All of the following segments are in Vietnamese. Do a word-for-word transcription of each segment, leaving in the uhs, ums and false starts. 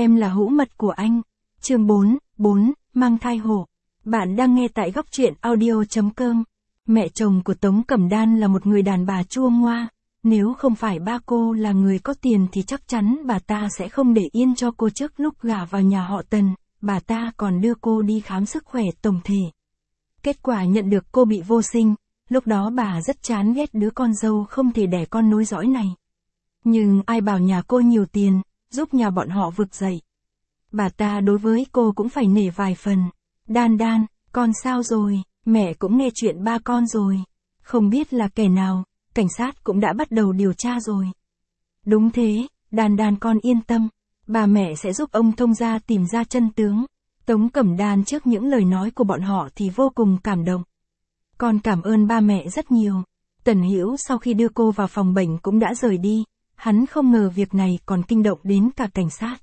Em là hữu mật của anh. Chương bốn, bốn, mang thai hộ. Bạn đang nghe tại góc truyện audio chấm com. Mẹ chồng của Tống Cẩm Đan là một người đàn bà chua ngoa. Nếu không phải ba cô là người có tiền thì chắc chắn bà ta sẽ không để yên cho cô trước lúc gả vào nhà họ Tần. Bà ta còn đưa cô đi khám sức khỏe tổng thể. Kết quả nhận được cô bị vô sinh. Lúc đó bà rất chán ghét đứa con dâu không thể đẻ con nối dõi này. Nhưng ai bảo nhà cô nhiều tiền, giúp nhà bọn họ vực dậy. Bà ta đối với cô cũng phải nể vài phần. Đan Đan, con sao rồi, mẹ cũng nghe chuyện ba con rồi. Không biết là kẻ nào, cảnh sát cũng đã bắt đầu điều tra rồi. Đúng thế, Đan Đan con yên tâm, bà mẹ sẽ giúp ông thông gia tìm ra chân tướng. Tống Cẩm Đan trước những lời nói của bọn họ thì vô cùng cảm động. Con cảm ơn ba mẹ rất nhiều. Tần Hữu sau khi đưa cô vào phòng bệnh cũng đã rời đi. Hắn không ngờ việc này còn kinh động đến cả cảnh sát.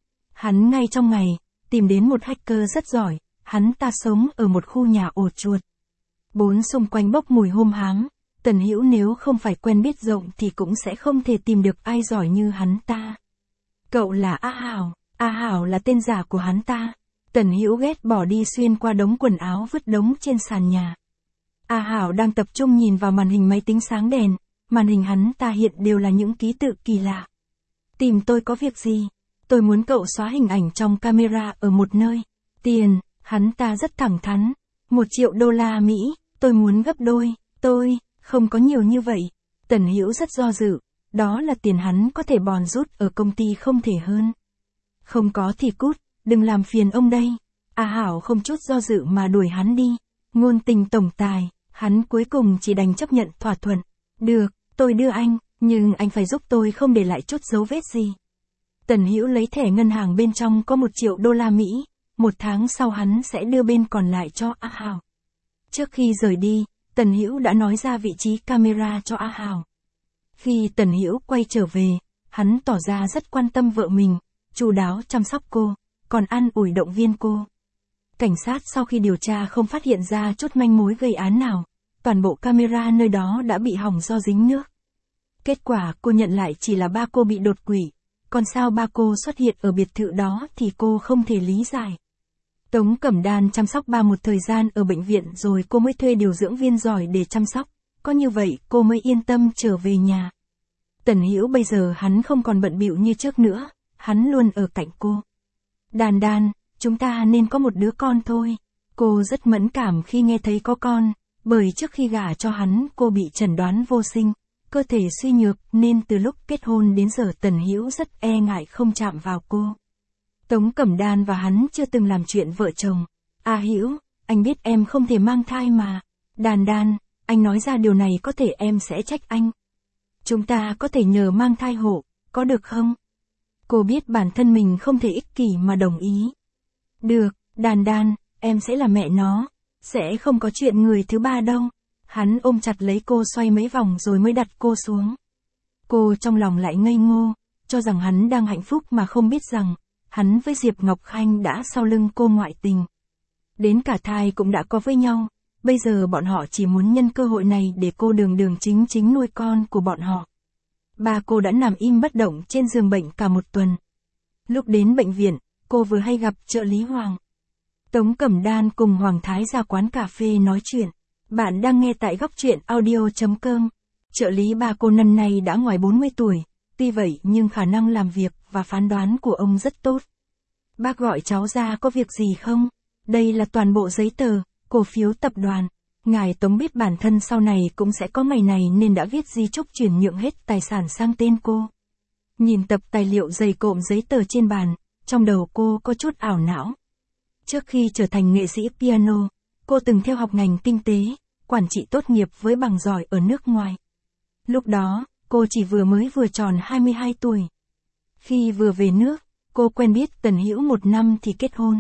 Hắn ngay trong ngày, tìm đến một hacker rất giỏi, hắn ta sống ở một khu nhà ổ chuột. Bốn xung quanh bốc mùi hôi hám, Tần Hữu nếu không phải quen biết rộng thì cũng sẽ không thể tìm được ai giỏi như hắn ta. Cậu là A Hảo, A Hảo là tên giả của hắn ta. Tần Hữu ghét bỏ đi xuyên qua đống quần áo vứt đống trên sàn nhà. A Hảo đang tập trung nhìn vào màn hình máy tính sáng đèn. Màn hình hắn ta hiện đều là những ký tự kỳ lạ. Tìm tôi có việc gì? Tôi muốn cậu xóa hình ảnh trong camera ở một nơi. Tiền, hắn ta rất thẳng thắn. Một triệu đô la Mỹ, tôi muốn gấp đôi. Tôi, không có nhiều như vậy. Tần Hữu rất do dự. Đó là tiền hắn có thể bòn rút ở công ty không thể hơn. Không có thì cút, đừng làm phiền ông đây. A Hảo không chút do dự mà đuổi hắn đi. Ngôn tình tổng tài, hắn cuối cùng chỉ đành chấp nhận thỏa thuận. Được, tôi đưa anh, nhưng anh phải giúp tôi không để lại chút dấu vết gì. Tần Hữu lấy thẻ ngân hàng bên trong có một triệu đô la Mỹ, một tháng sau hắn sẽ đưa bên còn lại cho A Hảo. Trước khi rời đi, Tần Hữu đã nói ra vị trí camera cho A Hảo. Khi Tần Hữu quay trở về, hắn tỏ ra rất quan tâm vợ mình, chu đáo chăm sóc cô, còn an ủi động viên cô. Cảnh sát sau khi điều tra không phát hiện ra chút manh mối gây án nào. Toàn bộ camera nơi đó đã bị hỏng do dính nước. Kết quả cô nhận lại chỉ là ba cô bị đột quỵ. Còn sao ba cô xuất hiện ở biệt thự đó thì cô không thể lý giải. Tống Cẩm Đan chăm sóc ba một thời gian ở bệnh viện rồi cô mới thuê điều dưỡng viên giỏi để chăm sóc. Có như vậy cô mới yên tâm trở về nhà. Tần Hữu bây giờ hắn không còn bận bịu như trước nữa. Hắn luôn ở cạnh cô. Đan Đan, chúng ta nên có một đứa con thôi. Cô rất mẫn cảm khi nghe thấy có con. Bởi trước khi gả cho hắn cô bị chẩn đoán vô sinh, cơ thể suy nhược nên từ lúc kết hôn đến giờ Tần Hữu rất e ngại không chạm vào cô. Tống Cẩm Đan và hắn chưa từng làm chuyện vợ chồng. A Hữu, anh biết em không thể mang thai mà. Đan Đan, anh nói ra điều này có thể em sẽ trách anh. Chúng ta có thể nhờ mang thai hộ, có được không? Cô biết bản thân mình không thể ích kỷ mà đồng ý. Được, Đan Đan, em sẽ là mẹ nó. Sẽ không có chuyện người thứ ba đâu. Hắn ôm chặt lấy cô xoay mấy vòng rồi mới đặt cô xuống. Cô trong lòng lại ngây ngô, cho rằng hắn đang hạnh phúc mà không biết rằng, hắn với Diệp Ngọc Khanh đã sau lưng cô ngoại tình. Đến cả thai cũng đã có với nhau, bây giờ bọn họ chỉ muốn nhân cơ hội này để cô đường đường chính chính nuôi con của bọn họ. Ba cô đã nằm im bất động trên giường bệnh cả một tuần. Lúc đến bệnh viện, cô vừa hay gặp trợ lý Hoàng. Tống Cẩm Đan cùng Hoàng Thái ra quán cà phê nói chuyện. Bạn đang nghe tại góc truyện audio chấm com. Trợ lý ba cô năm nay đã ngoài bốn mươi tuổi, tuy vậy nhưng khả năng làm việc và phán đoán của ông rất tốt. Bác gọi cháu ra có việc gì không? Đây là toàn bộ giấy tờ, cổ phiếu tập đoàn. Ngài Tống biết bản thân sau này cũng sẽ có ngày này nên đã viết di chúc chuyển nhượng hết tài sản sang tên cô. Nhìn tập tài liệu dày cộm giấy tờ trên bàn, trong đầu cô có chút ảo não. Trước khi trở thành nghệ sĩ piano, cô từng theo học ngành kinh tế, quản trị tốt nghiệp với bằng giỏi ở nước ngoài. Lúc đó, cô chỉ vừa mới vừa tròn hai mươi hai tuổi. Khi vừa về nước, cô quen biết Tần Hữu một năm thì kết hôn.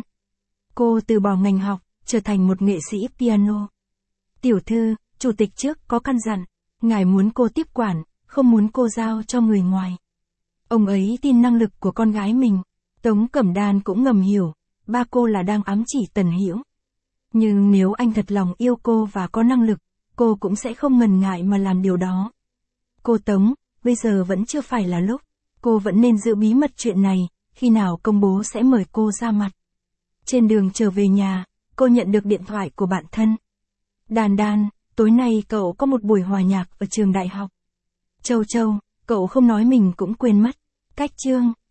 Cô từ bỏ ngành học, trở thành một nghệ sĩ piano. Tiểu thư, chủ tịch trước có căn dặn, ngài muốn cô tiếp quản, không muốn cô giao cho người ngoài. Ông ấy tin năng lực của con gái mình. Tống Cẩm Đan cũng ngầm hiểu, ba cô là đang ám chỉ Tần Hữu. Nhưng nếu anh thật lòng yêu cô và có năng lực, cô cũng sẽ không ngần ngại mà làm điều đó. Cô Tống, bây giờ vẫn chưa phải là lúc, cô vẫn nên giữ bí mật chuyện này, khi nào công bố sẽ mời cô ra mặt. Trên đường trở về nhà, cô nhận được điện thoại của bạn thân. Đan Đan, tối nay cậu có một buổi hòa nhạc ở trường đại học. Châu Châu, cậu không nói mình cũng quên mất. Cách chương.